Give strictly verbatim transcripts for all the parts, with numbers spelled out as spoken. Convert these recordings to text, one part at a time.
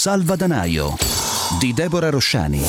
Salvadanaio di Deborah Rosciani.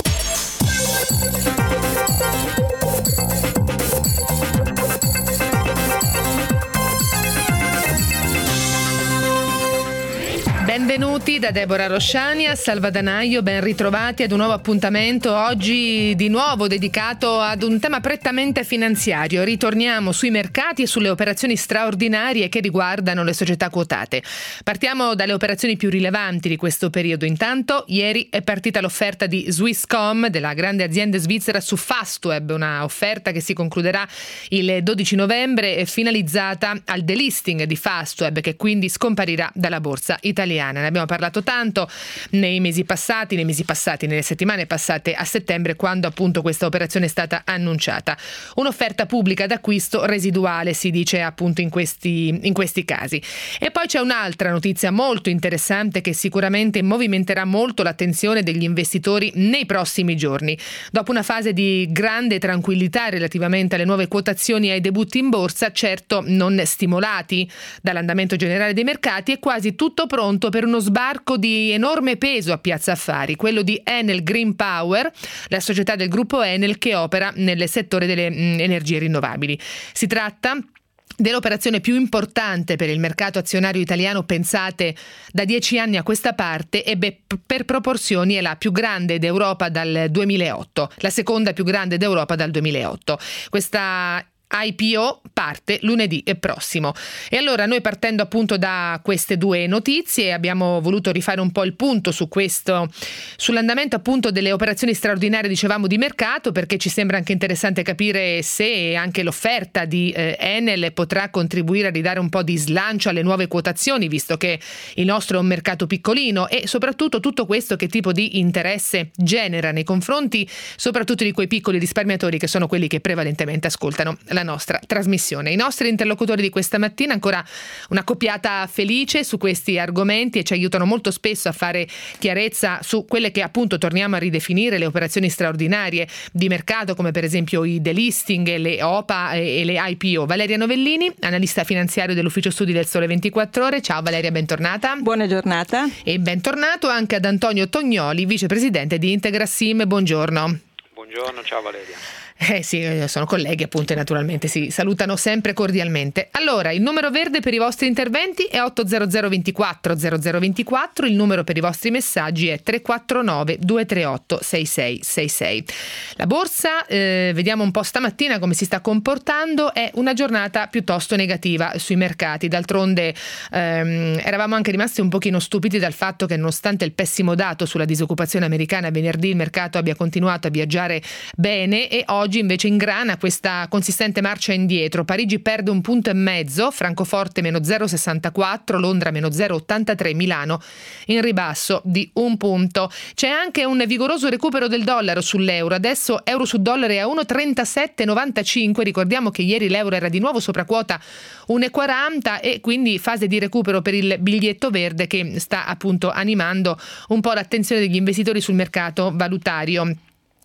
Benvenuti da Deborah Rosciani a Salvadanaio, ben ritrovati ad un nuovo appuntamento, oggi di nuovo dedicato ad un tema prettamente finanziario. Ritorniamo sui mercati e sulle operazioni straordinarie che riguardano le società quotate. Partiamo dalle operazioni più rilevanti di questo periodo. Intanto, ieri è partita l'offerta di Swisscom, della grande azienda svizzera, su Fastweb, una offerta che si concluderà il dodici novembre, finalizzata al delisting di Fastweb, che quindi scomparirà dalla borsa italiana. Ne abbiamo parlato tanto nei mesi passati, nei mesi passati, nelle settimane passate a settembre, quando appunto questa operazione è stata annunciata. Un'offerta pubblica d'acquisto residuale, si dice appunto in questi, in questi casi. E poi c'è un'altra notizia molto interessante che sicuramente movimenterà molto l'attenzione degli investitori nei prossimi giorni. Dopo una fase di grande tranquillità relativamente alle nuove quotazioni e ai debutti in borsa, certo non stimolati dall'andamento generale dei mercati, è quasi tutto pronto per uno sbarco di enorme peso a Piazza Affari, quello di Enel Green Power, la società del gruppo Enel che opera nel settore delle mh, energie rinnovabili. Si tratta dell'operazione più importante per il mercato azionario italiano, pensate, da dieci anni a questa parte, e beh, per proporzioni è la più grande d'Europa dal duemilaotto, la seconda più grande d'Europa dal duemilaotto. Questa I P O parte lunedì prossimo. E allora noi, partendo appunto da queste due notizie, abbiamo voluto rifare un po' il punto su questo, sull'andamento appunto delle operazioni straordinarie, dicevamo, di mercato, perché ci sembra anche interessante capire se anche l'offerta di eh, Enel potrà contribuire a ridare un po' di slancio alle nuove quotazioni, visto che il nostro è un mercato piccolino, e soprattutto tutto questo che tipo di interesse genera nei confronti soprattutto di quei piccoli risparmiatori che sono quelli che prevalentemente ascoltano la nostra trasmissione. I nostri interlocutori di questa mattina, ancora una coppiata felice su questi argomenti, e ci aiutano molto spesso a fare chiarezza su quelle che appunto torniamo a ridefinire le operazioni straordinarie di mercato, come per esempio i delisting, le O P A e le I P O. Valeria Novellini, analista finanziario dell'Ufficio Studi del Sole ventiquattro Ore. Ciao Valeria, bentornata. Buona giornata. E bentornato anche ad Antonio Tognoli, vicepresidente di Integrasim. Buongiorno. Buongiorno, ciao Valeria. Eh sì, sono colleghi appunto e naturalmente si salutano sempre cordialmente. Allora, il numero verde per i vostri interventi è otto zero zero ventiquattro zero zero ventiquattro, il numero per i vostri messaggi è tre quattro nove due tre otto sei sei sei sei. La borsa, eh, vediamo un po' stamattina come si sta comportando, è una giornata piuttosto negativa sui mercati. D'altronde ehm, eravamo anche rimasti un pochino stupiti dal fatto che, nonostante il pessimo dato sulla disoccupazione americana venerdì, il mercato abbia continuato a viaggiare bene, e oggi Oggi invece ingrana questa consistente marcia indietro. Parigi perde un punto e mezzo, Francoforte meno zero virgola sessantaquattro, Londra meno zero virgola ottantatré, Milano in ribasso di un punto. C'è anche un vigoroso recupero del dollaro sull'euro. Adesso euro su dollaro è a uno virgola trentasette novantacinque. Ricordiamo che ieri l'euro era di nuovo sopra quota uno virgola quaranta, e quindi fase di recupero per il biglietto verde che sta appunto animando un po' l'attenzione degli investitori sul mercato valutario.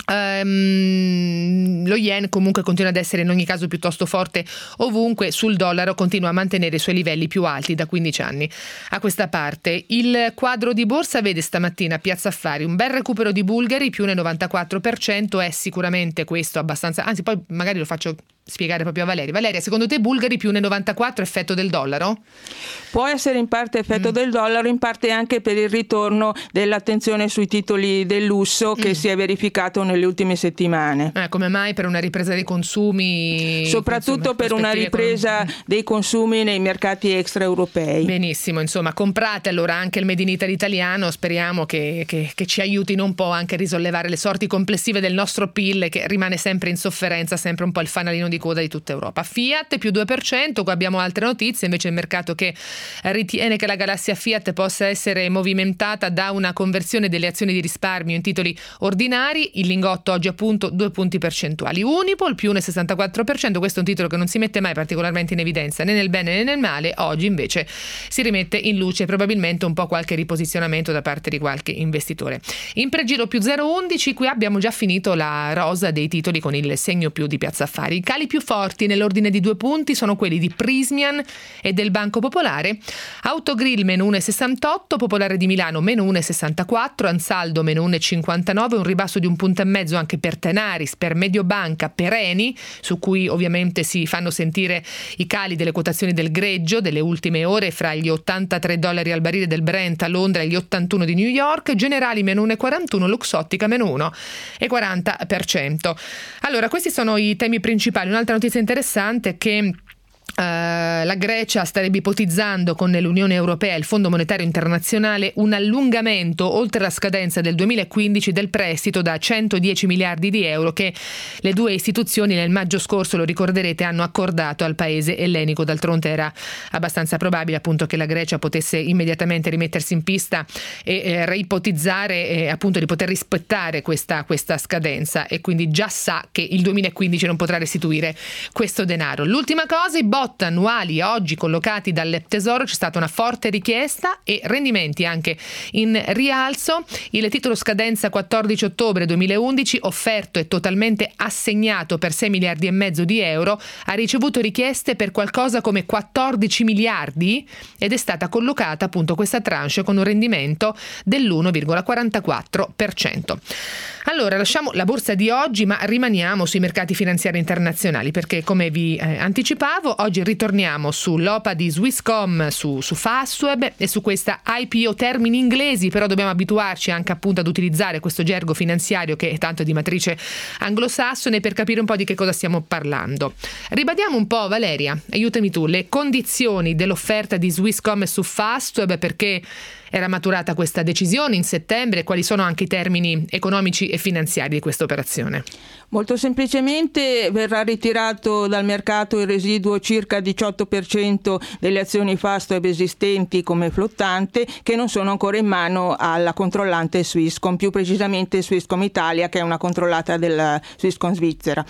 Um, lo yen comunque continua ad essere in ogni caso piuttosto forte ovunque. Sul dollaro continua a mantenere i suoi livelli più alti da quindici anni a questa parte. Il quadro di borsa vede stamattina a Piazza Affari un bel recupero di Bulgari, più nel novantaquattro per cento. È sicuramente questo abbastanza, anzi poi magari lo faccio spiegare proprio a Valeria. Valeria, secondo te Bulgari più nel novantaquattro effetto del dollaro? Può essere in parte effetto mm. del dollaro, in parte anche per il ritorno dell'attenzione sui titoli del lusso che mm. si è verificato nelle ultime settimane. Eh, come mai? Per una ripresa dei consumi? Soprattutto insomma, per una ripresa con... dei consumi nei mercati extraeuropei. Benissimo, insomma, comprate allora anche il Made in Italy italiano, speriamo che, che, che ci aiutino un po' anche a risollevare le sorti complessive del nostro P I L, che rimane sempre in sofferenza, sempre un po' il fanalino di coda di tutta Europa. Fiat più due per cento, qua abbiamo altre notizie, invece il mercato che ritiene che la galassia Fiat possa essere movimentata da una conversione delle azioni di risparmio in titoli ordinari. Il lingotto oggi appunto due punti percentuali. Unipol più nel sessantaquattro per cento, questo è un titolo che non si mette mai particolarmente in evidenza né nel bene né nel male, oggi invece si rimette in luce probabilmente un po' qualche riposizionamento da parte di qualche investitore. In pregiro più zero virgola undici, qui abbiamo già finito la rosa dei titoli con il segno più di Piazza Affari. I cali più forti nell'ordine di due punti sono quelli di Prysmian e del Banco Popolare. Autogrill meno uno virgola sessantotto, Popolare di Milano meno uno virgola sessantaquattro, Ansaldo meno uno virgola cinquantanove, un ribasso di un punto e mezzo anche per Tenaris, per Mediobanca, per Eni, su cui ovviamente si fanno sentire i cali delle quotazioni del greggio delle ultime ore, fra gli ottantatré dollari al barile del Brent a Londra e gli ottantuno di New York. Generali meno uno virgola quarantuno, Luxottica meno uno virgola quaranta per cento. Allora, questi sono i temi principali. Un'altra notizia interessante è che Uh, la Grecia starebbe ipotizzando con l'Unione Europea e il Fondo Monetario Internazionale un allungamento oltre la scadenza del duemilaquindici del prestito da centodieci miliardi di euro che le due istituzioni nel maggio scorso, lo ricorderete, hanno accordato al paese ellenico. D'altronde era abbastanza probabile appunto che la Grecia potesse immediatamente rimettersi in pista e eh, reipotizzare eh, appunto di poter rispettare questa, questa scadenza, e quindi già sa che il duemilaquindici non potrà restituire questo denaro. L'ultima cosa, i bot annuali oggi collocati dal Tesoro, c'è stata una forte richiesta e rendimenti anche in rialzo. Il titolo scadenza quattordici ottobre duemilaundici, offerto e totalmente assegnato per sei miliardi e mezzo di euro, ha ricevuto richieste per qualcosa come quattordici miliardi ed è stata collocata appunto questa tranche con un rendimento dell'uno virgola quarantaquattro per cento. Allora, lasciamo la borsa di oggi, ma rimaniamo sui mercati finanziari internazionali, perché come vi eh, anticipavo, oggi ritorniamo sull'O P A di Swisscom, su, su Fastweb e su questa I P O, termini inglesi, però dobbiamo abituarci anche appunto ad utilizzare questo gergo finanziario che è tanto di matrice anglosassone per capire un po' di che cosa stiamo parlando. Ribadiamo un po', Valeria, aiutami tu, le condizioni dell'offerta di Swisscom su Fastweb, perché era maturata questa decisione in settembre, quali sono anche i termini economici e finanziari di questa operazione? Molto semplicemente verrà ritirato dal mercato il residuo circa diciotto per cento delle azioni Fastweb esistenti come flottante, che non sono ancora in mano alla controllante Swisscom, più precisamente Swisscom Italia, che è una controllata della Swisscom Svizzera.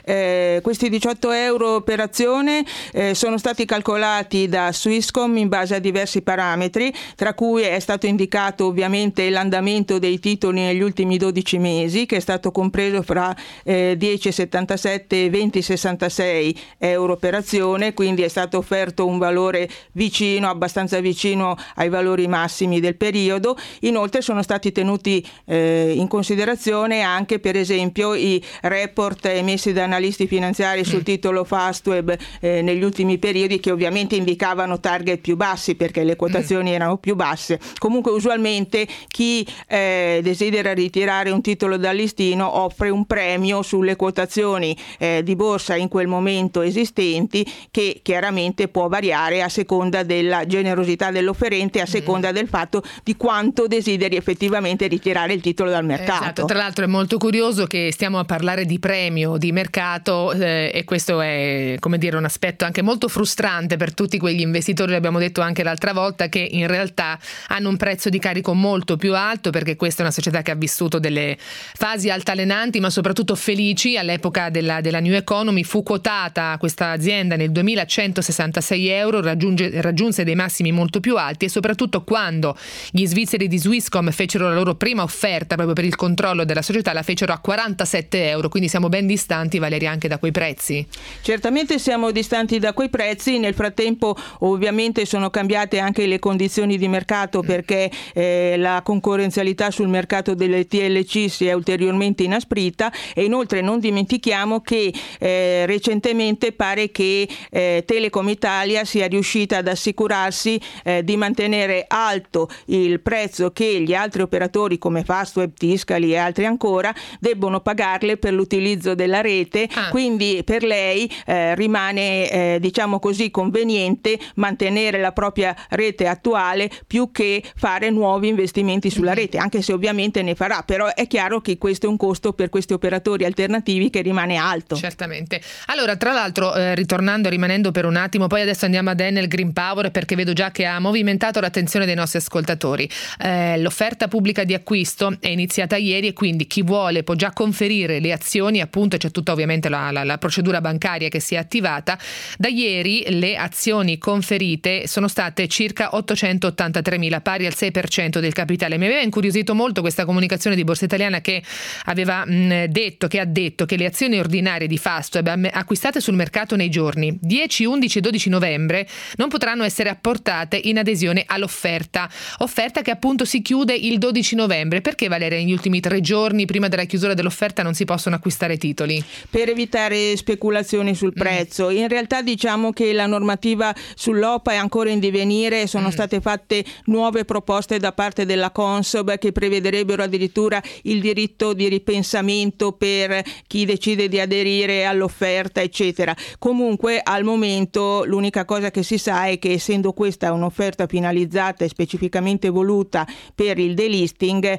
Eh, questi diciotto euro per azione eh, sono stati calcolati da Swisscom in base a diversi parametri, tra cui è stato indicato ovviamente l'andamento dei titoli negli ultimi dodici mesi, che è stato compreso fra eh, dieci virgola settantasette e venti virgola sessantasei euro per azione, quindi è stato offerto un valore vicino, abbastanza vicino ai valori massimi del periodo. Inoltre sono stati tenuti eh, in considerazione anche per esempio i report emessi da analisti finanziari sul titolo Fastweb eh, negli ultimi periodi, che ovviamente indicavano target più bassi perché le quotazioni erano più basse. Comunque usualmente chi eh, desidera ritirare un titolo dal listino offre un premio sulle quotazioni eh, di borsa in quel momento esistenti, che chiaramente può variare a seconda della generosità dell'offerente, a seconda mm. del fatto di quanto desideri effettivamente ritirare il titolo dal mercato. Esatto. Tra l'altro è molto curioso che stiamo a parlare di premio di mercato eh, e questo è, come dire, un aspetto anche molto frustrante per tutti quegli investitori, l'abbiamo detto anche l'altra volta, che in realtà hanno un prezzo di carico molto più alto, perché questa è una società che ha vissuto delle fasi altalenanti ma soprattutto felici. All'epoca della, della New Economy fu quotata questa azienda nel duemilacentosessantasei euro, raggiunge, raggiunse dei massimi molto più alti, e soprattutto quando gli svizzeri di Swisscom fecero la loro prima offerta proprio per il controllo della società, la fecero a quarantasette euro, quindi siamo ben distanti, Valeria, anche da quei prezzi. Certamente siamo distanti da quei prezzi. Nel frattempo ovviamente sono cambiate anche le condizioni di mercato, perché eh, la concorrenzialità sul mercato delle T L C si è ulteriormente inasprita, e inoltre non dimentichiamo che eh, recentemente pare che eh, Telecom Italia sia riuscita ad assicurarsi eh, di mantenere alto il prezzo che gli altri operatori come Fastweb, Tiscali e altri ancora debbono pagarle per l'utilizzo della rete, ah. quindi per lei eh, rimane eh, diciamo così conveniente mantenere la propria rete attuale più che fare nuovi investimenti sulla rete, anche se ovviamente ne farà, però è chiaro che questo è un costo per questi operatori alternativi che rimane alto. Certamente. Allora, tra l'altro, eh, ritornando rimanendo per un attimo, poi adesso andiamo ad Enel Green Power perché vedo già che ha movimentato l'attenzione dei nostri ascoltatori. Eh, l'offerta pubblica di acquisto è iniziata ieri e quindi chi vuole può già conferire le azioni, appunto c'è tutta ovviamente la, la, la procedura bancaria che si è attivata. Da ieri le azioni conferite sono state circa ottocentottantatremila, pari al sei per cento del capitale. Mi aveva incuriosito molto questa comunicazione di Borsa Italiana che aveva mh, detto, che ha detto che le azioni ordinarie di Fastweb acquistate sul mercato nei giorni dieci, undici e dodici novembre non potranno essere apportate in adesione all'offerta, offerta che appunto si chiude il dodici novembre. Perché, Valeria, negli ultimi tre giorni prima della chiusura dell'offerta non si possono acquistare titoli? Per evitare speculazioni sul prezzo. In realtà diciamo che la normativa sull'O P A è ancora in divenire, sono mm. state fatte nuove proposte da parte della Consob che prevederebbero addirittura il diritto di ripensamento per chi decide di aderire all'offerta, eccetera. Comunque al momento l'unica cosa che si sa è che, essendo questa un'offerta finalizzata e specificamente voluta per il delisting,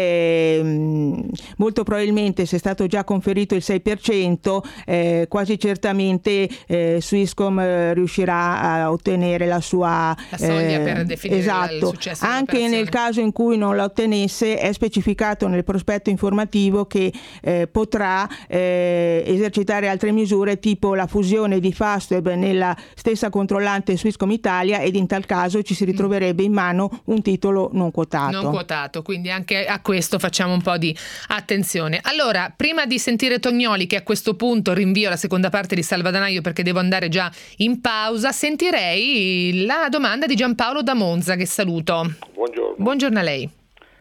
eh, molto probabilmente, se è stato già conferito il sei per cento, eh, quasi certamente eh, Swisscom eh, riuscirà a ottenere la sua la soglia eh, per definire esatto. il successo. Anche nel caso in cui non la ottenesse, è specificato nel prospetto informativo che eh, potrà eh, esercitare altre misure, tipo la fusione di Fastweb nella stessa controllante Swisscom Italia, ed in tal caso ci si ritroverebbe in mano un titolo non quotato. Non quotato, quindi anche a questo facciamo un po' di attenzione. Allora, prima di sentire Tognoli, che a questo punto rinvio la seconda parte di Salvadanaio perché devo andare già in pausa, sentirei la domanda di Giampaolo da Monza, che saluto. Buongiorno. Buongiorno a lei.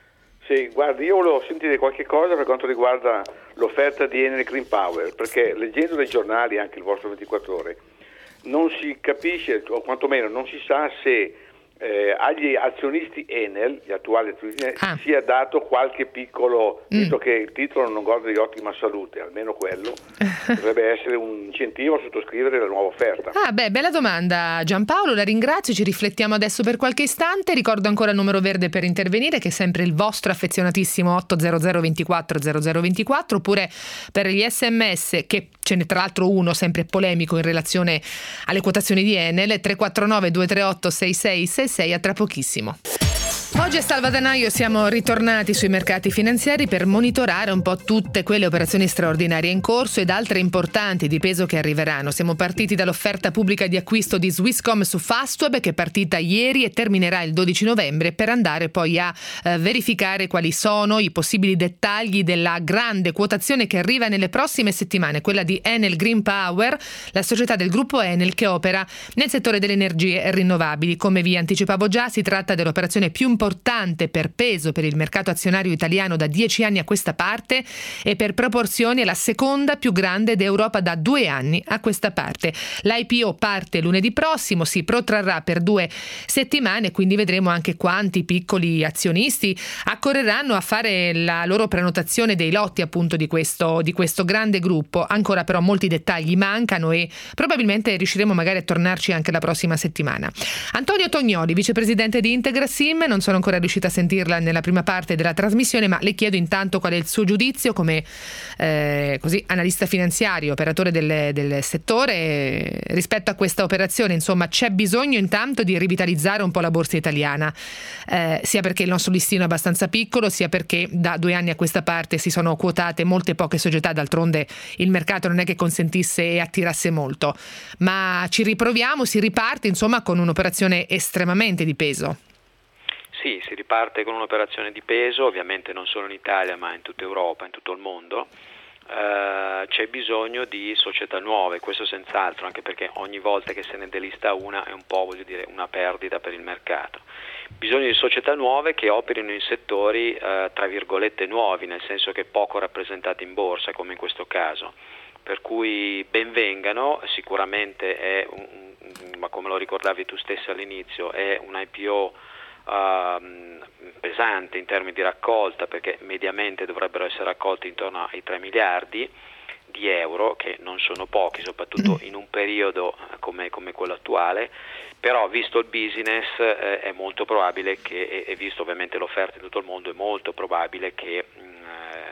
Sì, guardi, io volevo sentire qualche cosa per quanto riguarda l'offerta di Enel Green Power, perché leggendo nei giornali, anche il vostro ventiquattro ore, non si capisce, o quantomeno non si sa se eh, agli azionisti Enel, gli attuali azionisti Enel, ah. sia dato qualche piccolo, mm. visto che il titolo non goda di ottima salute, almeno quello, potrebbe essere un incentivo a sottoscrivere la nuova offerta. Ah beh, bella domanda Giampaolo, la ringrazio, ci riflettiamo adesso per qualche istante. Ricordo ancora il numero verde per intervenire, che è sempre il vostro affezionatissimo otto zero zero ventiquattro zero zero ventiquattro, oppure per gli sms, che ce n'è tra l'altro uno sempre polemico in relazione alle quotazioni di Enel, tre quattro nove due tre otto sei sei sei sei. A tra pochissimo. Oggi a Salvadanaio siamo ritornati sui mercati finanziari per monitorare un po' tutte quelle operazioni straordinarie in corso ed altre importanti di peso che arriveranno. Siamo partiti dall'offerta pubblica di acquisto di Swisscom su Fastweb, che è partita ieri e terminerà il dodici novembre, per andare poi a eh, verificare quali sono i possibili dettagli della grande quotazione che arriva nelle prossime settimane, quella di Enel Green Power, la società del gruppo Enel che opera nel settore delle energie rinnovabili. Come vi anticipavo già, si tratta dell'operazione più importante per peso per il mercato azionario italiano da dieci anni a questa parte, e per proporzioni è la seconda più grande d'Europa da due anni a questa parte. L'I P O parte lunedì prossimo, si protrarrà per due settimane, quindi vedremo anche quanti piccoli azionisti accorreranno a fare la loro prenotazione dei lotti appunto di questo, di questo grande gruppo. Ancora però molti dettagli mancano e probabilmente riusciremo magari a tornarci anche la prossima settimana. Antonio Tognoli, vicepresidente di Integrasim, non sono ancora riuscita a sentirla nella prima parte della trasmissione, ma le chiedo intanto qual è il suo giudizio come eh, così analista finanziario, operatore del, del settore, eh, rispetto a questa operazione. Insomma, c'è bisogno intanto di rivitalizzare un po' la borsa italiana, eh, sia perché il nostro listino è abbastanza piccolo, sia perché da due anni a questa parte si sono quotate molte poche società, d'altronde il mercato non è che consentisse e attirasse molto, ma ci riproviamo, si riparte insomma con un'operazione estremamente di peso. Sì, si riparte con un'operazione di peso, ovviamente non solo in Italia ma in tutta Europa, in tutto il mondo. Uh, c'è bisogno di società nuove, questo senz'altro, anche perché ogni volta che se ne delista una è un po', voglio dire, una perdita per il mercato. Bisogno di società nuove che operino in settori uh, tra virgolette nuovi, nel senso che poco rappresentati in borsa, come in questo caso. Per cui benvengano, sicuramente è, un, ma come lo ricordavi tu stessa all'inizio, è un I P O Uh, pesante in termini di raccolta, perché mediamente dovrebbero essere raccolti intorno ai tre miliardi di euro, che non sono pochi, soprattutto in un periodo come, come quello attuale. Però visto il business eh, è molto probabile che, e visto ovviamente l'offerta in tutto il mondo, è molto probabile che mh,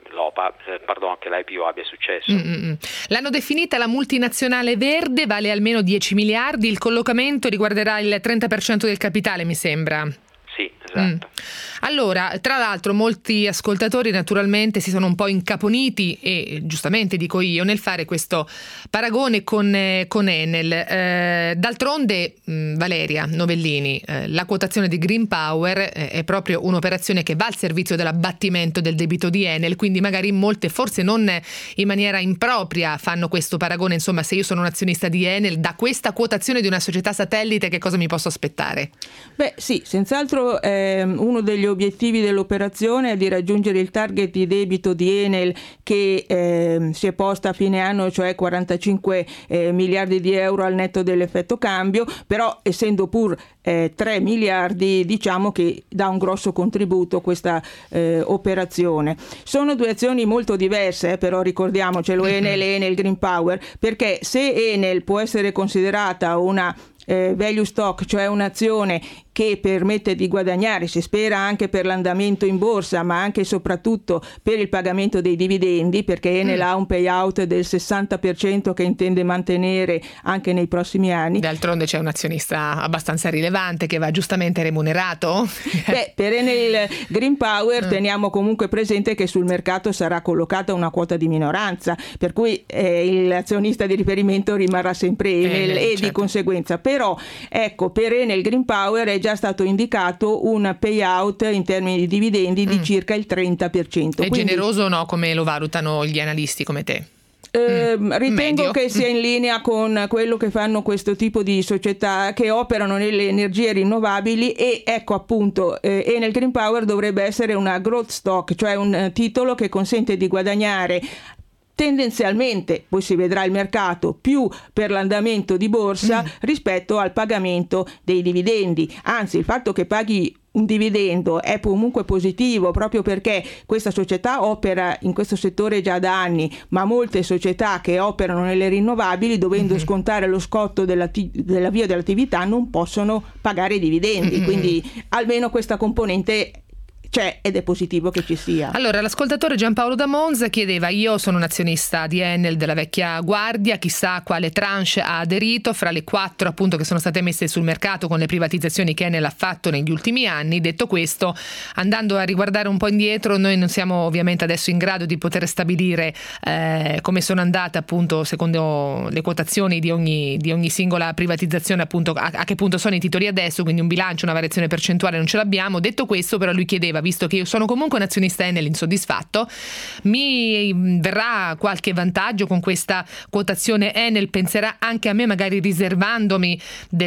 l'O P A, eh, pardon, che l'I P O abbia successo. Mm-hmm. L'hanno definita la multinazionale verde, vale almeno dieci miliardi, il collocamento riguarderà il trenta per cento del capitale, mi sembra. Sì, esatto. Mm. Allora, tra l'altro molti ascoltatori naturalmente si sono un po' incaponiti, e giustamente dico io, nel fare questo paragone con, eh, con Enel. Eh, d'altronde, mh, Valeria Novellini, eh, la quotazione di Green Power eh, è proprio un'operazione che va al servizio dell'abbattimento del debito di Enel, quindi magari molte, forse non in maniera impropria, fanno questo paragone. Insomma, se io sono un azionista di Enel, da questa quotazione di una società satellite che cosa mi posso aspettare? Beh sì, senz'altro eh, uno degli obiettivi dell'operazione è di raggiungere il target di debito di Enel che eh, si è posta a fine anno, cioè quarantacinque eh, miliardi di euro al netto dell'effetto cambio, però essendo pur eh, tre miliardi, diciamo che dà un grosso contributo questa eh, operazione. Sono due azioni molto diverse, eh, però ricordiamocelo, mm-hmm. Enel e Enel Green Power, perché se Enel può essere considerata una Eh, value stock, cioè un'azione che permette di guadagnare, si spera anche per l'andamento in borsa, ma anche e soprattutto per il pagamento dei dividendi, perché Enel mm. ha un payout del sessanta per cento che intende mantenere anche nei prossimi anni. D'altronde c'è un azionista abbastanza rilevante che va giustamente remunerato. Beh, per Enel Green Power mm. teniamo comunque presente che sul mercato sarà collocata una quota di minoranza, per cui eh, l'azionista di riferimento rimarrà sempre Enel, Enel e certo. di conseguenza però ecco, per Enel Green Power è già stato indicato un payout in termini di dividendi di mm. circa il trenta per cento. È Quindi, generoso o no, come lo valutano gli analisti come te? Eh, mm. Ritengo Medio. che sia in linea con quello che fanno questo tipo di società che operano nelle energie rinnovabili, e ecco appunto eh, Enel Green Power dovrebbe essere una growth stock, cioè un eh, titolo che consente di guadagnare tendenzialmente, poi si vedrà il mercato, più per l'andamento di borsa mm. rispetto al pagamento dei dividendi. Anzi, il fatto che paghi un dividendo è comunque positivo, proprio perché questa società opera in questo settore già da anni, ma molte società che operano nelle rinnovabili, dovendo mm-hmm. scontare lo scotto dell'avvio dell'attività, non possono pagare i dividendi, mm-hmm. quindi almeno questa componente c'è ed è positivo che ci sia. Allora, l'ascoltatore Giampaolo da Monza chiedeva: io sono un azionista di Enel della vecchia guardia, chissà a quale tranche ha aderito fra le quattro appunto che sono state messe sul mercato con le privatizzazioni che Enel ha fatto negli ultimi anni. Detto questo, andando a riguardare un po' indietro, noi non siamo ovviamente adesso in grado di poter stabilire eh, come sono andate appunto secondo le quotazioni di ogni, di ogni singola privatizzazione, appunto a, a che punto sono i titoli adesso, quindi un bilancio, una variazione percentuale non ce l'abbiamo. Detto questo, però, lui chiedeva: visto che io sono comunque un azionista Enel insoddisfatto, mi verrà qualche vantaggio con questa quotazione? Enel penserà anche a me, magari riservandomi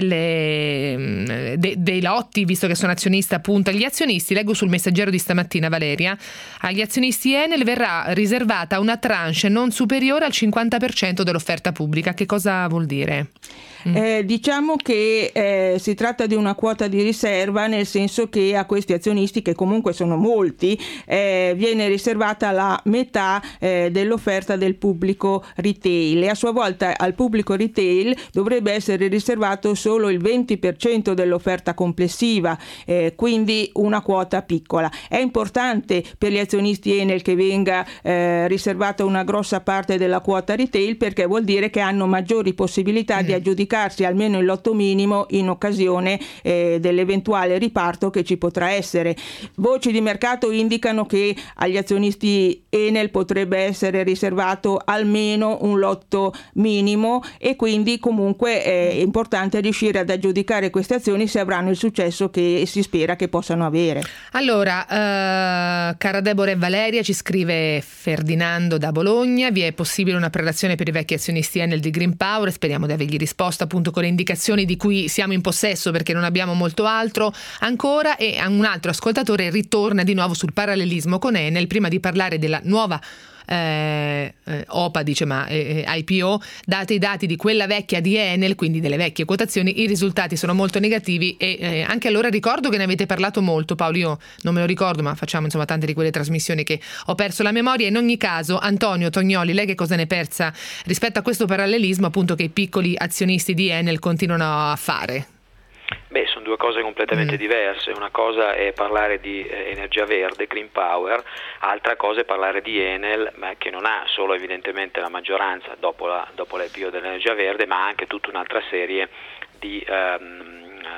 delle, de, dei lotti, visto che sono azionista appunto agli azionisti. Leggo sul Messaggero di stamattina, Valeria, agli azionisti Enel verrà riservata una tranche non superiore al cinquanta per cento dell'offerta pubblica. Che cosa vuol dire? Mm. Eh, diciamo che eh, si tratta di una quota di riserva, nel senso che a questi azionisti, che comunque sono molti, eh, viene riservata la metà eh, dell'offerta del pubblico retail, e a sua volta al pubblico retail dovrebbe essere riservato solo il venti per cento dell'offerta complessiva, eh, quindi una quota piccola. È importante per gli azionisti Enel che venga eh, riservata una grossa parte della quota retail, perché vuol dire che hanno maggiori possibilità mm. di aggiudicarsi almeno il lotto minimo in occasione eh, dell'eventuale riparto che ci potrà essere. Voci di mercato indicano che agli azionisti Enel potrebbe essere riservato almeno un lotto minimo, e quindi comunque è importante riuscire ad aggiudicare queste azioni se avranno il successo che si spera che possano avere. Allora, uh, cara Deborah e Valeria, ci scrive Ferdinando da Bologna: vi è possibile una prelazione per i vecchi azionisti Enel di Green Power? Speriamo di avergli risposto appunto con le indicazioni di cui siamo in possesso, perché non abbiamo molto altro ancora. E un altro ascoltatore ritorna di nuovo sul parallelismo con Enel prima di parlare della nuova Eh, eh, O P A, dice, ma eh, I P O. Date i dati di quella vecchia di Enel, quindi delle vecchie quotazioni, i risultati sono molto negativi. E eh, anche allora ricordo che ne avete parlato molto, Paolo. Io non me lo ricordo, ma facciamo insomma tante di quelle trasmissioni che ho perso la memoria. In ogni caso, Antonio Tognoli, lei che cosa ne pensa rispetto a questo parallelismo appunto che i piccoli azionisti di Enel continuano a fare? Beh, sono due due cose completamente mm. diverse. Una cosa è parlare di eh, energia verde, green power, altra cosa è parlare di Enel, ma che non ha solo evidentemente la maggioranza dopo, la, dopo l'I P O dell'energia verde, ma anche tutta un'altra serie di ehm,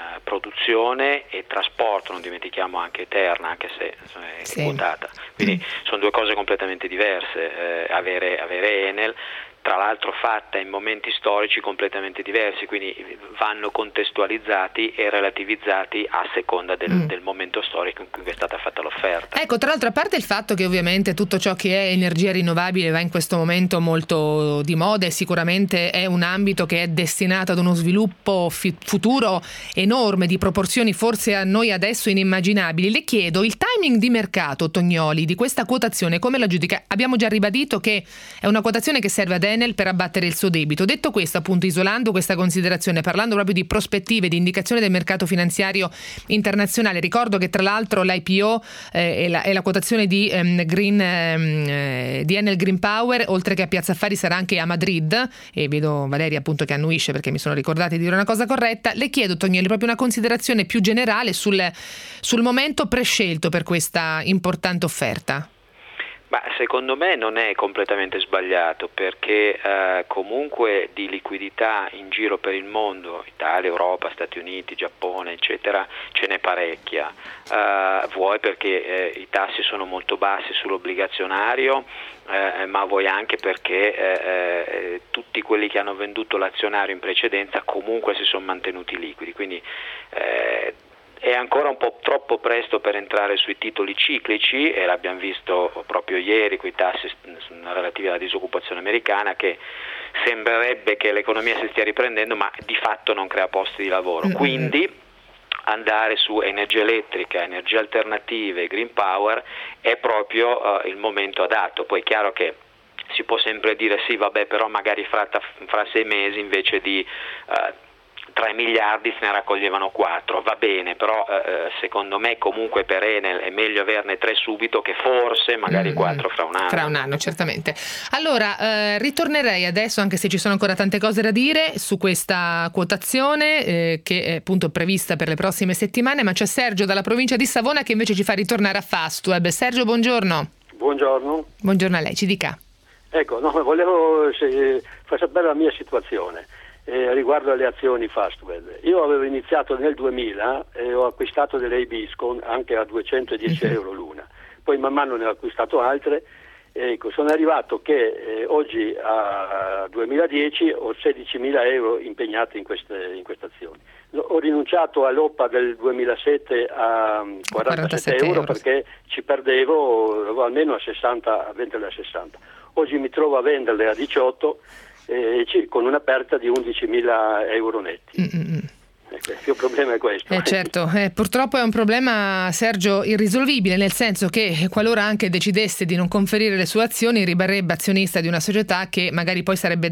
produzione e trasporto, non dimentichiamo anche Terna, anche se è sì. quotata. Quindi mm. sono due cose completamente diverse, eh, avere, avere Enel, tra l'altro fatta in momenti storici completamente diversi, quindi vanno contestualizzati e relativizzati a seconda del, mm. del momento storico in cui è stata fatta l'offerta. Ecco, tra l'altro, a parte il fatto che ovviamente tutto ciò che è energia rinnovabile va in questo momento molto di moda e sicuramente è un ambito che è destinato ad uno sviluppo fi- futuro enorme, di proporzioni forse a noi adesso inimmaginabili, le chiedo il timing di mercato, Tognoli, di questa quotazione, come la giudica? Abbiamo già ribadito che è una quotazione che serve ad Enel per abbattere il suo debito. Detto questo, appunto, isolando questa considerazione, parlando proprio di prospettive, di indicazione del mercato finanziario internazionale, ricordo che tra l'altro l'I P O eh, e, la, e la quotazione di, ehm, Green, ehm, di Enel Green Power, oltre che a Piazza Affari, sarà anche a Madrid, e vedo Valeria appunto che annuisce perché mi sono ricordata di dire una cosa corretta. Le chiedo, Tognoli, proprio una considerazione più generale sul, sul momento prescelto per questa importante offerta. Ma secondo me non è completamente sbagliato, perché eh, comunque di liquidità in giro per il mondo, Italia, Europa, Stati Uniti, Giappone, eccetera, ce n'è parecchia. Eh, vuoi perché eh, i tassi sono molto bassi sull'obbligazionario, eh, ma vuoi anche perché eh, eh, tutti quelli che hanno venduto l'azionario in precedenza comunque si sono mantenuti liquidi. Quindi eh, è ancora un po' troppo presto per entrare sui titoli ciclici, e l'abbiamo visto proprio ieri con i tassi relativi alla disoccupazione americana, che sembrerebbe che l'economia si stia riprendendo, ma di fatto non crea posti di lavoro. Mm-hmm. Quindi andare su energia elettrica, energie alternative, green power è proprio uh, il momento adatto. Poi è chiaro che si può sempre dire sì, vabbè, però magari fra, fra sei mesi invece di uh, tre miliardi se ne raccoglievano quattro, va bene, però eh, secondo me comunque per Enel è meglio averne tre subito che forse magari quattro fra un anno. Fra un anno, certamente. Allora, eh, ritornerei adesso, anche se ci sono ancora tante cose da dire, su questa quotazione eh, che è appunto prevista per le prossime settimane, ma c'è Sergio dalla provincia di Savona che invece ci fa ritornare a Fastweb. Sergio, buongiorno. Buongiorno. Buongiorno a lei, ci dica. Ecco, no, volevo se, far sapere la mia situazione. Eh, riguardo alle azioni Fastweb. Io avevo iniziato nel duemila e ho acquistato delle Ibiscon anche a duecentodieci uh-huh. euro l'una, poi man mano ne ho acquistato altre. Ecco, sono arrivato che eh, oggi a duemiladieci ho sedicimila euro impegnati in queste, in queste azioni. Ho rinunciato all'O P A del duemilasette a quarantasette euro perché ci perdevo almeno a sessanta, a venderle a sessanta. Oggi mi trovo a venderle a diciotto eh, con una perdita di undicimila euro netti. Mm-hmm. Il mio problema è questo. Eh certo, eh, purtroppo è un problema, Sergio, irrisolvibile, nel senso che qualora anche decidesse di non conferire le sue azioni, rimarrebbe azionista di una società che magari poi sarebbe,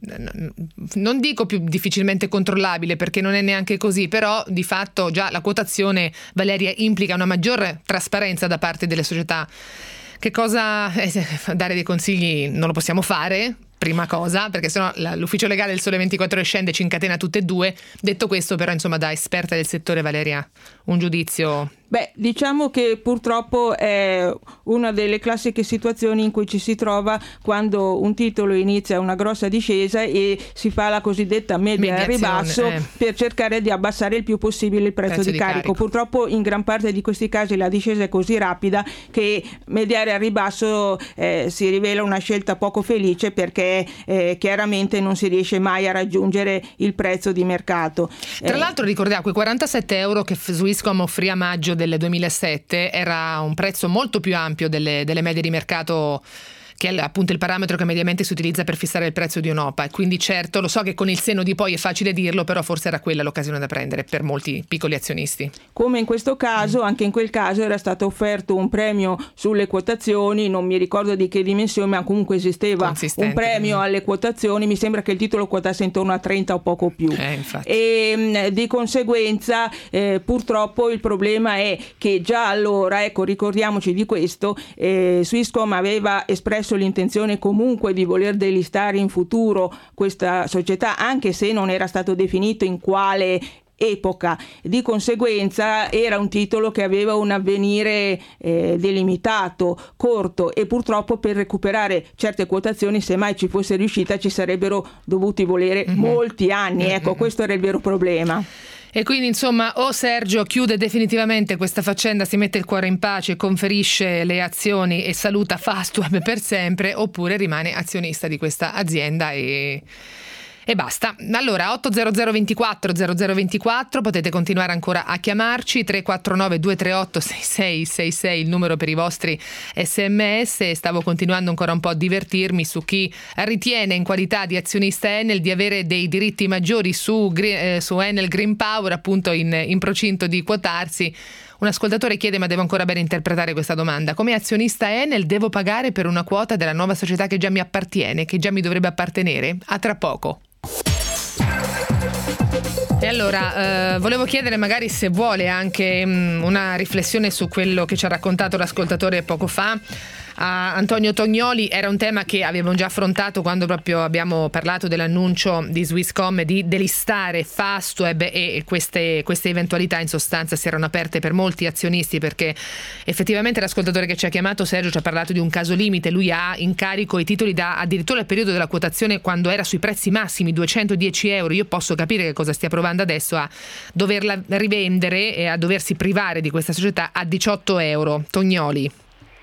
non dico più difficilmente controllabile perché non è neanche così, però di fatto già la quotazione, Valeria, implica una maggiore trasparenza da parte delle società. Che cosa, eh, dare dei consigli non lo possiamo fare, prima cosa, perché sennò la, l'ufficio legale del Sole ventiquattro Ore scende e ci incatena tutte e due. Detto questo, però, insomma, da esperta del settore, Valeria, un giudizio? Beh, diciamo che purtroppo è una delle classiche situazioni in cui ci si trova quando un titolo inizia una grossa discesa e si fa la cosiddetta media al ribasso eh. per cercare di abbassare il più possibile il prezzo, prezzo di, di carico. carico. Purtroppo in gran parte di questi casi la discesa è così rapida che mediare al ribasso eh, si rivela una scelta poco felice, perché eh, chiaramente non si riesce mai a raggiungere il prezzo di mercato. Tra eh, l'altro ricordiamo quei quarantasette euro che Swisscom offrì a maggio del duemilasette, era un prezzo molto più ampio delle, delle medie di mercato, che è appunto il parametro che mediamente si utilizza per fissare il prezzo di un'O P A. E quindi certo, lo so che con il senno di poi è facile dirlo, però forse era quella l'occasione da prendere per molti piccoli azionisti. Come in questo caso, anche in quel caso era stato offerto un premio sulle quotazioni, non mi ricordo di che dimensione, ma comunque esisteva un premio mm. alle quotazioni. Mi sembra che il titolo quotasse intorno a trenta o poco più. Eh, infatti. E di conseguenza eh, purtroppo il problema è che già allora, ecco, ricordiamoci di questo, eh, Swisscom aveva espresso l'intenzione comunque di voler delistare in futuro questa società, anche se non era stato definito in quale epoca. Di conseguenza era un titolo che aveva un avvenire eh, delimitato, corto, e purtroppo per recuperare certe quotazioni, se mai ci fosse riuscita, ci sarebbero dovuti volere mm-hmm. molti anni. Ecco, mm-hmm. questo era il vero problema. E quindi insomma o Sergio chiude definitivamente questa faccenda, si mette il cuore in pace, conferisce le azioni e saluta Fastweb per sempre, oppure rimane azionista di questa azienda e... E basta. Allora, otto zero zero ventiquattro zero zero ventiquattro, potete continuare ancora a chiamarci, tre quattro nove due tre otto sei sei sei sei il numero per i vostri sms. Stavo continuando ancora un po' a divertirmi su chi ritiene in qualità di azionista Enel di avere dei diritti maggiori su, eh, su Enel Green Power, appunto in, in procinto di quotarsi. Un ascoltatore chiede, ma devo ancora bene interpretare questa domanda: come azionista Enel devo pagare per una quota della nuova società che già mi appartiene, che già mi dovrebbe appartenere? A tra poco. E allora, eh, volevo chiedere magari se vuole anche mh, una riflessione su quello che ci ha raccontato l'ascoltatore poco fa. A Antonio Tognoli era un tema che avevamo già affrontato quando proprio abbiamo parlato dell'annuncio di Swisscom di delistare Fastweb, e queste, queste eventualità in sostanza si erano aperte per molti azionisti, perché effettivamente l'ascoltatore che ci ha chiamato, Sergio, ci ha parlato di un caso limite. Lui ha in carico i titoli da addirittura il periodo della quotazione, quando era sui prezzi massimi, duecentodieci euro. Io posso capire che cosa stia provando adesso a doverla rivendere e a doversi privare di questa società a diciotto euro. Tognoli.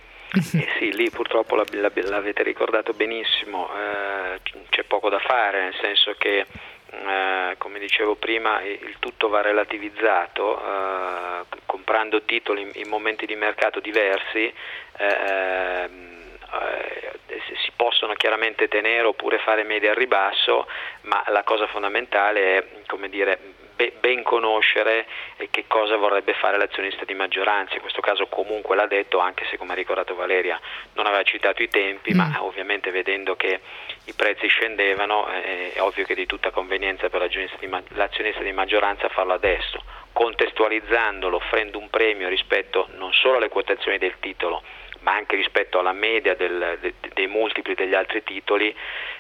Eh sì, lì purtroppo l'avete ricordato benissimo, eh, c'è poco da fare, nel senso che eh, come dicevo prima il tutto va relativizzato, eh, comprando titoli in, in momenti di mercato diversi. Eh, eh, si possono chiaramente tenere oppure fare media al ribasso, ma la cosa fondamentale è, come dire, ben conoscere che cosa vorrebbe fare l'azionista di maggioranza. In questo caso comunque l'ha detto, anche se, come ha ricordato Valeria, non aveva citato i tempi, mm. ma ovviamente vedendo che i prezzi scendevano è ovvio che è di tutta convenienza per l'azionista di, l'azionista di maggioranza farlo adesso, contestualizzandolo, offrendo un premio rispetto non solo alle quotazioni del titolo, ma anche rispetto alla media del, de, dei multipli degli altri titoli.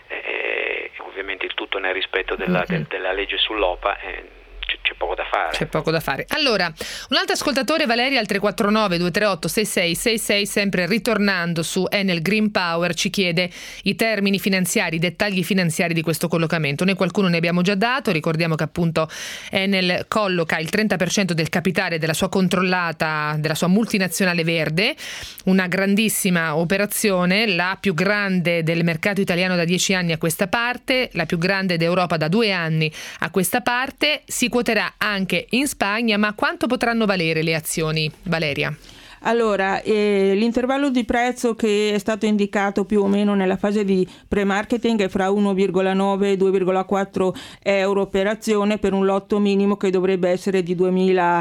Eh, ovviamente il tutto nel rispetto della, mm-hmm. de, della legge sull'O P A. Eh, C'è poco da fare. C'è poco da fare. Allora, un altro ascoltatore, Valeria, al tre quattro nove due tre otto sei sei sei sei, sempre ritornando su Enel Green Power, ci chiede i termini finanziari, i dettagli finanziari di questo collocamento. Noi qualcuno ne abbiamo già dato. Ricordiamo che appunto Enel colloca il trenta per cento del capitale della sua controllata, della sua multinazionale verde, una grandissima operazione, la più grande del mercato italiano da dieci anni a questa parte, la più grande d'Europa da due anni a questa parte. Si quoterà anche in Spagna, ma quanto potranno valere le azioni, Valeria? Allora, eh, l'intervallo di prezzo che è stato indicato più o meno nella fase di pre-marketing è fra uno virgola nove e due virgola quattro euro per azione, per un lotto minimo che dovrebbe essere di duemila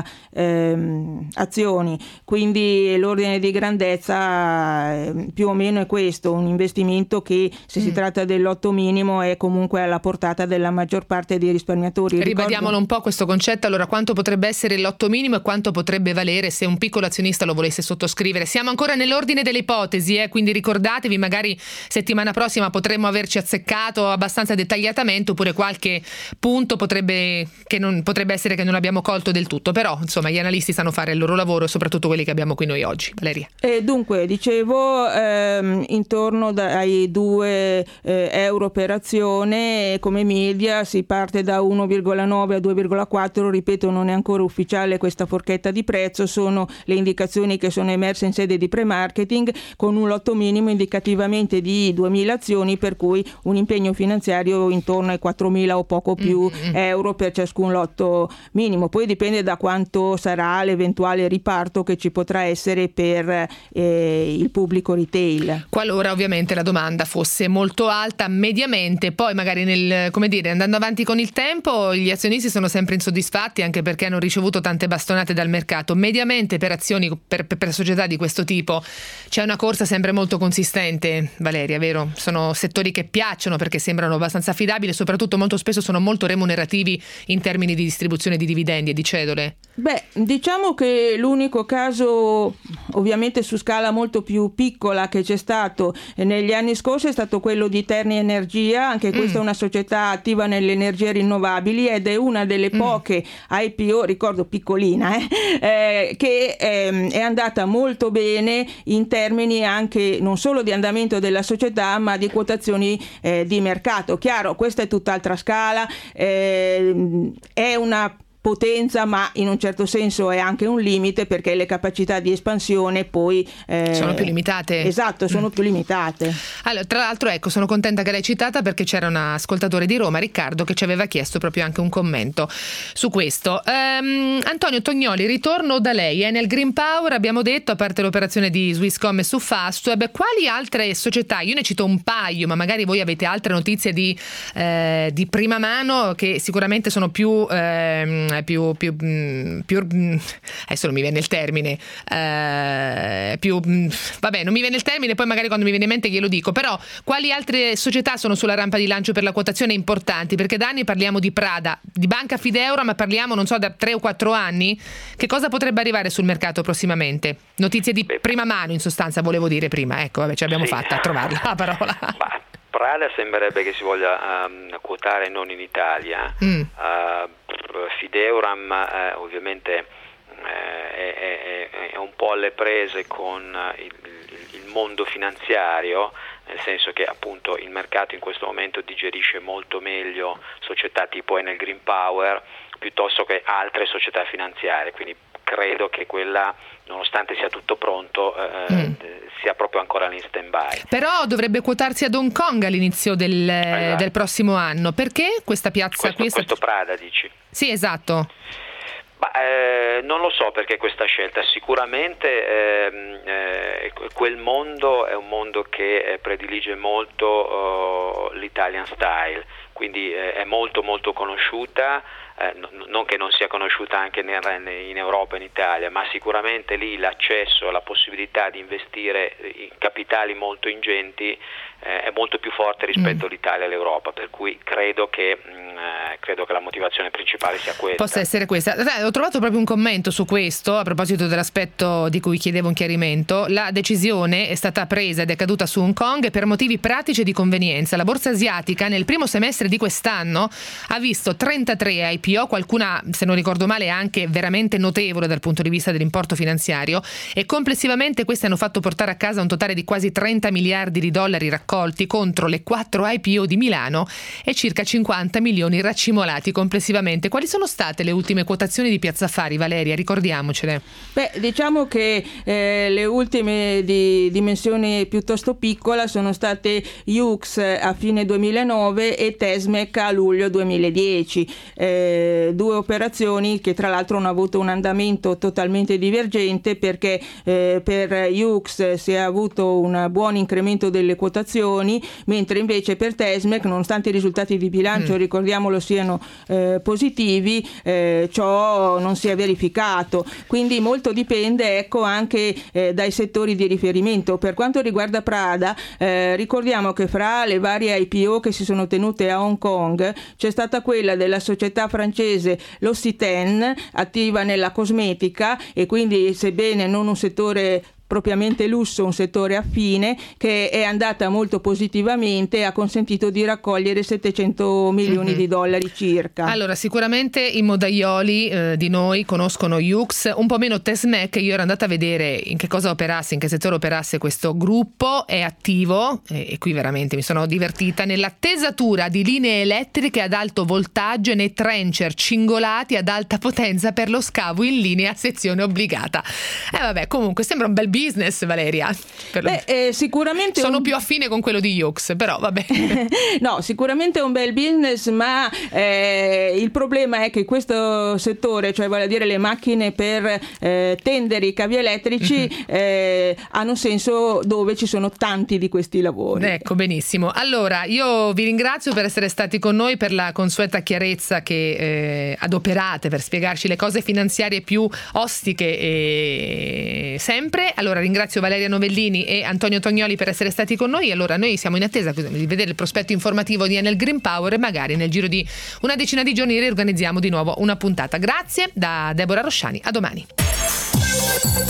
ehm, azioni. Quindi l'ordine di grandezza eh, più o meno è questo, un investimento che, se mm. si tratta del lotto minimo, è comunque alla portata della maggior parte dei risparmiatori. Ribadiamolo Ricordo... un po' questo concetto. Allora, quanto potrebbe essere il lotto minimo e quanto potrebbe valere se un piccolo azionista lo volesse sottoscrivere? Siamo ancora nell'ordine delle ipotesi, eh? Quindi ricordatevi, magari settimana prossima potremmo averci azzeccato abbastanza dettagliatamente, oppure qualche punto potrebbe, che non, potrebbe essere che non abbiamo colto del tutto, però insomma gli analisti sanno fare il loro lavoro, soprattutto quelli che abbiamo qui noi oggi. Valeria. E dunque, dicevo, ehm, intorno ai due eh, euro per azione, come media si parte da uno virgola nove a due virgola quattro, ripeto, non è ancora ufficiale questa forchetta di prezzo, sono le indicazioni che sono emerse in sede di pre-marketing, con un lotto minimo indicativamente di duemila azioni, per cui un impegno finanziario intorno ai quattromila o poco più mm-hmm. euro per ciascun lotto minimo. Poi dipende da quanto sarà l'eventuale riparto che ci potrà essere per eh, il pubblico retail. Qualora ovviamente la domanda fosse molto alta mediamente, poi magari nel, come dire, andando avanti con il tempo, gli azionisti sono sempre insoddisfatti, anche perché hanno ricevuto tante bastonate dal mercato. Mediamente per azioni, per Per, per società di questo tipo c'è una corsa sempre molto consistente, Valeria, vero? Sono settori che piacciono perché sembrano abbastanza affidabili e soprattutto molto spesso sono molto remunerativi in termini di distribuzione di dividendi e di cedole. Beh, diciamo che l'unico caso, ovviamente su scala molto più piccola, che c'è stato negli anni scorsi è stato quello di Terni Energia. Anche questa mm. è una società attiva nelle energie rinnovabili ed è una delle poche mm. I P O, ricordo piccolina, eh, eh, che eh, è andata molto bene in termini anche non solo di andamento della società ma di quotazioni eh, di mercato. Chiaro, questa è tutt'altra scala, eh, è una potenza, ma in un certo senso è anche un limite, perché le capacità di espansione poi eh, sono più limitate. Esatto, sono mm. più limitate. Allora, tra l'altro, ecco, sono contenta che l'hai citata, perché c'era un ascoltatore di Roma, Riccardo, che ci aveva chiesto proprio anche un commento su questo. Um, Antonio Tognoli, ritorno da lei. Eh, nel Green Power abbiamo detto, a parte l'operazione di Swisscom e su Fastweb, quali altre società? Io ne cito un paio, ma magari voi avete altre notizie di, eh, di prima mano che sicuramente sono più eh, più, più, più adesso non mi viene il termine eh, più vabbè non mi viene il termine, poi magari quando mi viene in mente glielo dico. Però quali altre società sono sulla rampa di lancio per la quotazione importanti? Perché da anni parliamo di Prada, di Banca Fideura, ma parliamo non so da tre o quattro anni. Che cosa potrebbe arrivare sul mercato prossimamente? Notizie di prima mano, in sostanza, volevo dire prima. Ecco, vabbè, ce l'abbiamo sì. fatta a trovarla la parola. Bah, Prada sembrerebbe che si voglia um, quotare non in Italia. Mm. Uh, Fideuram uh, ovviamente uh, è, è, è un po' alle prese con il, il mondo finanziario, nel senso che appunto il mercato in questo momento digerisce molto meglio società tipo Enel Green Power piuttosto che altre società finanziarie, quindi credo che quella, nonostante sia tutto pronto, eh, mm. sia proprio ancora in stand-by. Però dovrebbe quotarsi ad Hong Kong all'inizio del, esatto. del prossimo anno. Perché questa piazza questo, qui? Questo Prada, dici? Sì, esatto. Bah, eh, non lo so perché questa scelta. Sicuramente eh, eh, quel mondo è un mondo che eh, predilige molto oh, l'Italian style, quindi eh, è molto molto conosciuta. Eh, no, non che non sia conosciuta anche in, in Europa e in Italia, ma sicuramente lì l'accesso, la possibilità di investire in capitali molto ingenti eh, è molto più forte rispetto mm. all'Italia e all'Europa, per cui credo che mh, eh, credo che la motivazione principale sia questa. Possa essere questa. Ho trovato proprio un commento su questo a proposito dell'aspetto di cui chiedevo un chiarimento. La decisione è stata presa ed è caduta su Hong Kong per motivi pratici e di convenienza. La borsa asiatica nel primo semestre di quest'anno ha visto trentatré I P O, qualcuna, se non ricordo male, anche veramente notevole dal punto di vista dell'importo finanziario, e complessivamente queste hanno fatto portare a casa un totale di quasi trenta miliardi di dollari raccolti contro le quattro I P O di Milano e circa cinquanta milioni raccimolati complessivamente. Quali sono state le ultime quotazioni di Piazza Affari, Valeria? Ricordiamocele. Beh, diciamo che eh, le ultime di dimensione piuttosto piccola sono state Yux a fine duemilanove e Tesmec a luglio duemiladieci. Eh, due operazioni che tra l'altro hanno avuto un andamento totalmente divergente, perché eh, per Yux si è avuto un buon incremento delle quotazioni, mentre invece per Tesmec, nonostante i risultati di bilancio mm. ricordiamolo siano eh, positivi, eh, ciò non si è verificato. Quindi molto dipende, ecco, anche eh, dai settori di riferimento. Per quanto riguarda Prada, eh, ricordiamo che fra le varie I P O che si sono tenute a Hong Kong c'è stata quella della società francese L'Occitane, attiva nella cosmetica, e quindi, sebbene non un settore propriamente lusso, un settore affine, che è andata molto positivamente e ha consentito di raccogliere settecento milioni mm-hmm. di dollari circa. Allora, sicuramente i modaioli eh, di noi conoscono Yux, un po' meno Tesmec. Io ero andata a vedere in che cosa operasse, in che settore operasse questo gruppo. È attivo, e, e qui veramente mi sono divertita, nella tesatura di linee elettriche ad alto voltaggio e nei trencher cingolati ad alta potenza per lo scavo in linea a sezione obbligata. E eh, vabbè, comunque sembra un bel business, Valeria. Beh, eh, sicuramente sono un... più affine con quello di Yux, però vabbè. No, sicuramente è un bel business, ma eh, il problema è che questo settore, cioè vale a dire le macchine per eh, tendere i cavi elettrici, mm-hmm. eh, hanno senso dove ci sono tanti di questi lavori. Ecco, benissimo. Allora, io vi ringrazio per essere stati con noi, per la consueta chiarezza che eh, adoperate per spiegarci le cose finanziarie più ostiche e sempre. Allora ringrazio Valeria Novellini e Antonio Tognoli per essere stati con noi. Allora noi siamo in attesa di vedere il prospetto informativo di Enel Green Power e magari nel giro di una decina di giorni riorganizziamo di nuovo una puntata. Grazie da Deborah Rosciani, a domani.